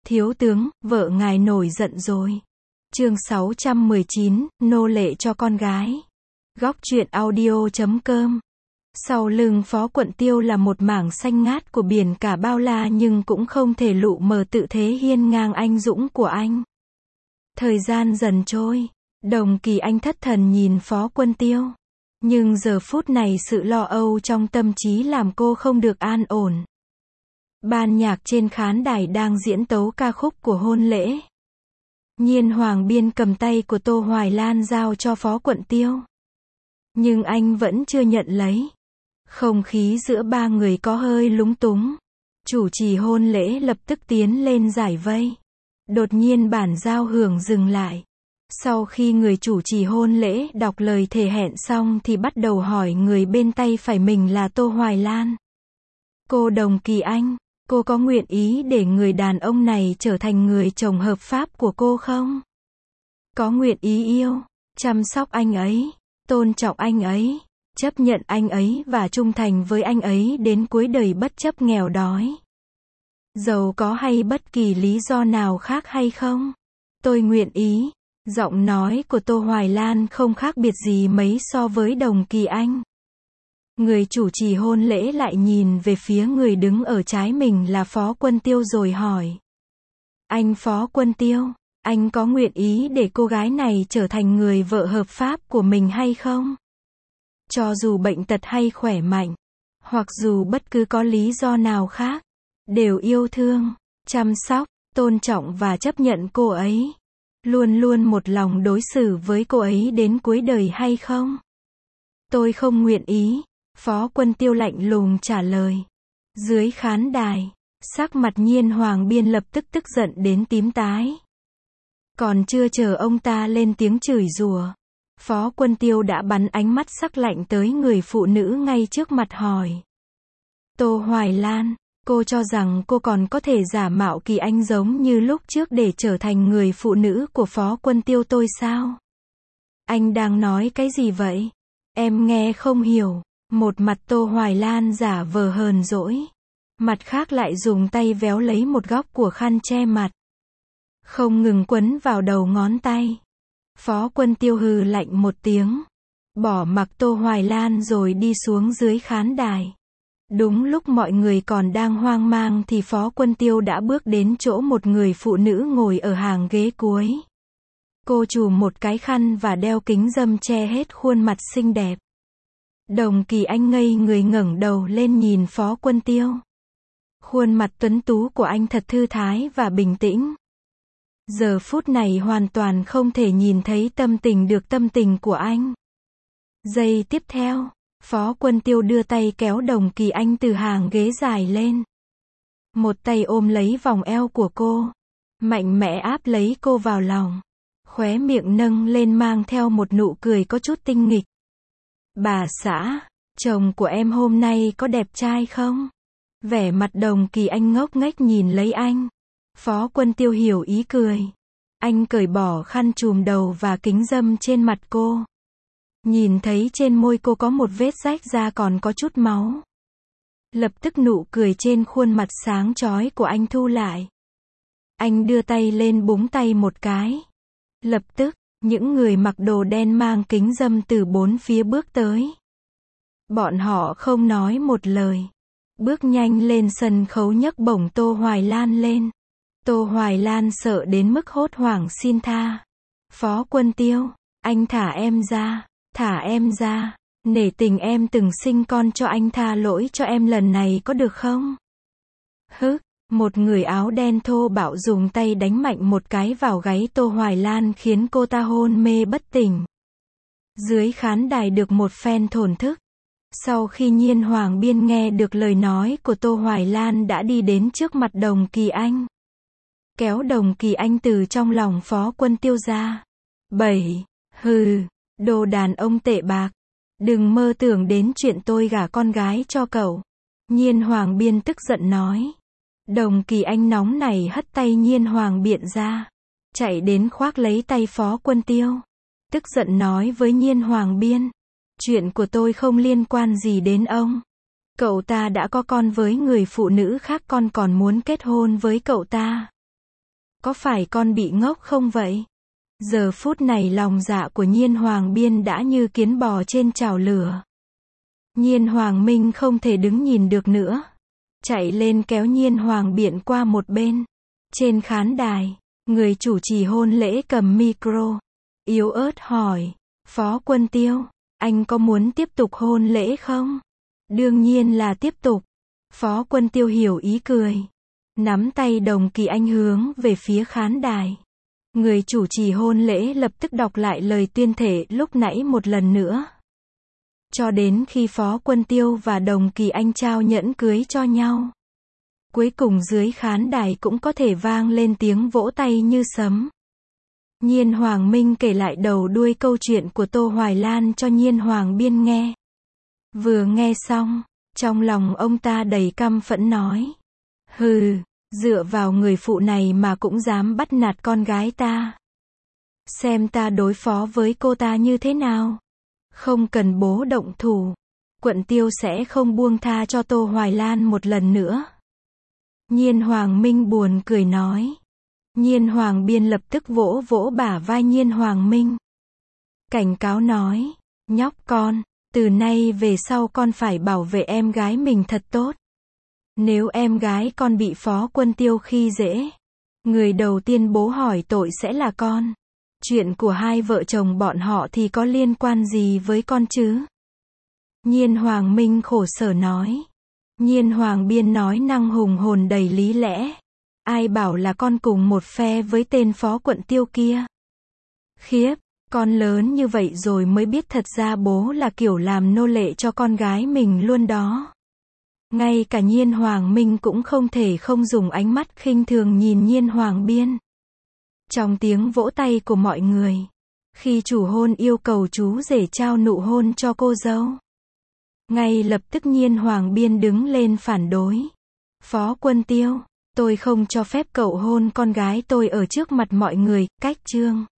Thiếu tướng, vợ ngài nổi giận rồi. Chương 619, nô lệ cho con gái. Góc truyện audio.com. Sau lưng Phó Quận Tiêu là một mảng xanh ngát của biển cả bao la, nhưng cũng không thể lụ mờ tự thế hiên ngang anh dũng của anh. Thời gian dần trôi, Đồng Kỳ Anh thất thần nhìn Phó Quân Tiêu. Nhưng giờ phút này sự lo âu trong tâm trí làm cô không được an ổn. Ban nhạc trên khán đài đang diễn tấu ca khúc của hôn lễ. Nhiên Hoàng Biên cầm tay của Tô Hoài Lan giao cho Phó Quận Tiêu. Nhưng anh vẫn chưa nhận lấy. Không khí giữa ba người có hơi lúng túng. Chủ trì hôn lễ lập tức tiến lên giải vây. Đột nhiên bản giao hưởng dừng lại. Sau khi người chủ trì hôn lễ đọc lời thề hẹn xong thì bắt đầu hỏi người bên tay phải mình là Tô Hoài Lan. Cô Đồng Kỳ Anh, cô có nguyện ý để người đàn ông này trở thành người chồng hợp pháp của cô không? Có nguyện ý yêu, chăm sóc anh ấy, tôn trọng anh ấy, chấp nhận anh ấy và trung thành với anh ấy đến cuối đời bất chấp nghèo đói, giàu có hay bất kỳ lý do nào khác hay không? Tôi nguyện ý. Giọng nói của Tô Hoài Lan không khác biệt gì mấy so với Đồng Kỳ Anh. Người chủ trì hôn lễ lại nhìn về phía người đứng ở trái mình là Phó Quân Tiêu rồi hỏi. Anh Phó Quân Tiêu, anh có nguyện ý để cô gái này trở thành người vợ hợp pháp của mình hay không? Cho dù bệnh tật hay khỏe mạnh, hoặc dù bất cứ có lý do nào khác, đều yêu thương, chăm sóc, tôn trọng và chấp nhận cô ấy. Luôn luôn một lòng đối xử với cô ấy đến cuối đời hay không? Tôi không nguyện ý, Phó Quân Tiêu lạnh lùng trả lời. Dưới khán đài, sắc mặt Nhiên Hoàng Biên lập tức tức giận đến tím tái. Còn chưa chờ ông ta lên tiếng chửi rủa, Phó Quân Tiêu đã bắn ánh mắt sắc lạnh tới người phụ nữ ngay trước mặt hỏi. Tô Hoài Lan, cô cho rằng cô còn có thể giả mạo Kỳ Anh giống như lúc trước để trở thành người phụ nữ của Phó Quân Tiêu tôi sao? Anh đang nói cái gì vậy? Em nghe không hiểu. Một mặt Tô Hoài Lan giả vờ hờn dỗi. Mặt khác lại dùng tay véo lấy một góc của khăn che mặt. Không ngừng quấn vào đầu ngón tay. Phó Quân Tiêu hừ lạnh một tiếng. Bỏ mặc Tô Hoài Lan rồi đi xuống dưới khán đài. Đúng lúc mọi người còn đang hoang mang thì Phó Quân Tiêu đã bước đến chỗ một người phụ nữ ngồi ở hàng ghế cuối. Cô trùm một cái khăn và đeo kính râm che hết khuôn mặt xinh đẹp. Đồng Kỳ Anh ngây người ngẩng đầu lên nhìn Phó Quân Tiêu. Khuôn mặt tuấn tú của anh thật thư thái và bình tĩnh. Giờ phút này hoàn toàn không thể nhìn thấy tâm tình của anh. Giây tiếp theo, Phó Quân Tiêu đưa tay kéo Đồng Kỳ Anh từ hàng ghế dài lên. Một tay ôm lấy vòng eo của cô. Mạnh mẽ áp lấy cô vào lòng. Khóe miệng nâng lên mang theo một nụ cười có chút tinh nghịch. Bà xã, chồng của em hôm nay có đẹp trai không? Vẻ mặt Đồng Kỳ Anh ngốc nghếch nhìn lấy anh. Phó Quân Tiêu hiểu ý cười. Anh cởi bỏ khăn trùm đầu và kính râm trên mặt cô. Nhìn thấy trên môi cô có một vết rách ra còn có chút máu. Lập tức nụ cười trên khuôn mặt sáng chói của anh thu lại. Anh đưa tay lên búng tay một cái. Lập tức, những người mặc đồ đen mang kính râm từ bốn phía bước tới. Bọn họ không nói một lời. Bước nhanh lên sân khấu nhấc bổng Tô Hoài Lan lên. Tô Hoài Lan sợ đến mức hốt hoảng xin tha. Phó Quân Tiêu, anh thả em ra. Thả em ra, nể tình em từng sinh con cho anh, tha lỗi cho em lần này có được không? Một người áo đen thô bạo dùng tay đánh mạnh một cái vào gáy Tô Hoài Lan khiến cô ta hôn mê bất tỉnh. Dưới khán đài được một phen thổn thức. Sau khi Nhiên Hoàng Biên nghe được lời nói của Tô Hoài Lan đã đi đến trước mặt Đồng Kỳ Anh. Kéo Đồng Kỳ Anh từ trong lòng Phó Quân Tiêu ra. Đồ đàn ông tệ bạc. Đừng mơ tưởng đến chuyện tôi gả con gái cho cậu. Nhiên Hoàng Biên tức giận nói. Đồng Kỳ Anh nóng này hất tay Nhiên Hoàng Biện ra. Chạy đến khoác lấy tay Phó Quân Tiêu. Tức giận nói với Nhiên Hoàng Biên. Chuyện của tôi không liên quan gì đến ông. Cậu ta đã có con với người phụ nữ khác, con còn muốn kết hôn với cậu ta. Có phải con bị ngốc không vậy? Giờ phút này lòng dạ của Nhiên Hoàng Biên đã như kiến bò trên chảo lửa. Nhiên Hoàng Minh không thể đứng nhìn được nữa. Chạy lên kéo Nhiên Hoàng Biện qua một bên. Trên khán đài, người chủ trì hôn lễ cầm micro. Yếu ớt hỏi, Phó Quân Tiêu, anh có muốn tiếp tục hôn lễ không? Đương nhiên là tiếp tục. Phó Quân Tiêu hiểu ý cười. Nắm tay Đồng Kỳ Anh hướng về phía khán đài. Người chủ trì hôn lễ lập tức đọc lại lời tuyên thệ lúc nãy một lần nữa. Cho đến khi Phó Quân Tiêu và Đồng Kỳ Anh trao nhẫn cưới cho nhau. Cuối cùng dưới khán đài cũng có thể vang lên tiếng vỗ tay như sấm. Nhiên Hoàng Minh kể lại đầu đuôi câu chuyện của Tô Hoài Lan cho Nhiên Hoàng Biên nghe. Vừa nghe xong, trong lòng ông ta đầy căm phẫn nói. Hừ, dựa vào người phụ này mà cũng dám bắt nạt con gái ta. Xem ta đối phó với cô ta như thế nào. Không cần bố động thủ. Quận Tiêu sẽ không buông tha cho Tô Hoài Lan một lần nữa. Nhiên Hoàng Minh buồn cười nói. Nhiên Hoàng Biên lập tức vỗ vỗ bả vai Nhiên Hoàng Minh. Cảnh cáo nói. Nhóc con, từ nay về sau con phải bảo vệ em gái mình thật tốt. Nếu em gái con bị Phó Quân Tiêu khi dễ, người đầu tiên bố hỏi tội sẽ là con. Chuyện của hai vợ chồng bọn họ thì có liên quan gì với con chứ? Nhiên Hoàng Minh khổ sở nói. Nhiên Hoàng Biên nói năng hùng hồn đầy lý lẽ. Ai bảo là con cùng một phe với tên Phó Quận Tiêu kia? Khiếp, con lớn như vậy rồi mới biết thật ra bố là kiểu làm nô lệ cho con gái mình luôn đó. Ngay cả Nhiên Hoàng Minh cũng không thể không dùng ánh mắt khinh thường nhìn Nhiên Hoàng Biên. Trong tiếng vỗ tay của mọi người, khi chủ hôn yêu cầu chú rể trao nụ hôn cho cô dâu, ngay lập tức Nhiên Hoàng Biên đứng lên phản đối. Phó Quân Tiêu, tôi không cho phép cậu hôn con gái tôi ở trước mặt mọi người, cách chương.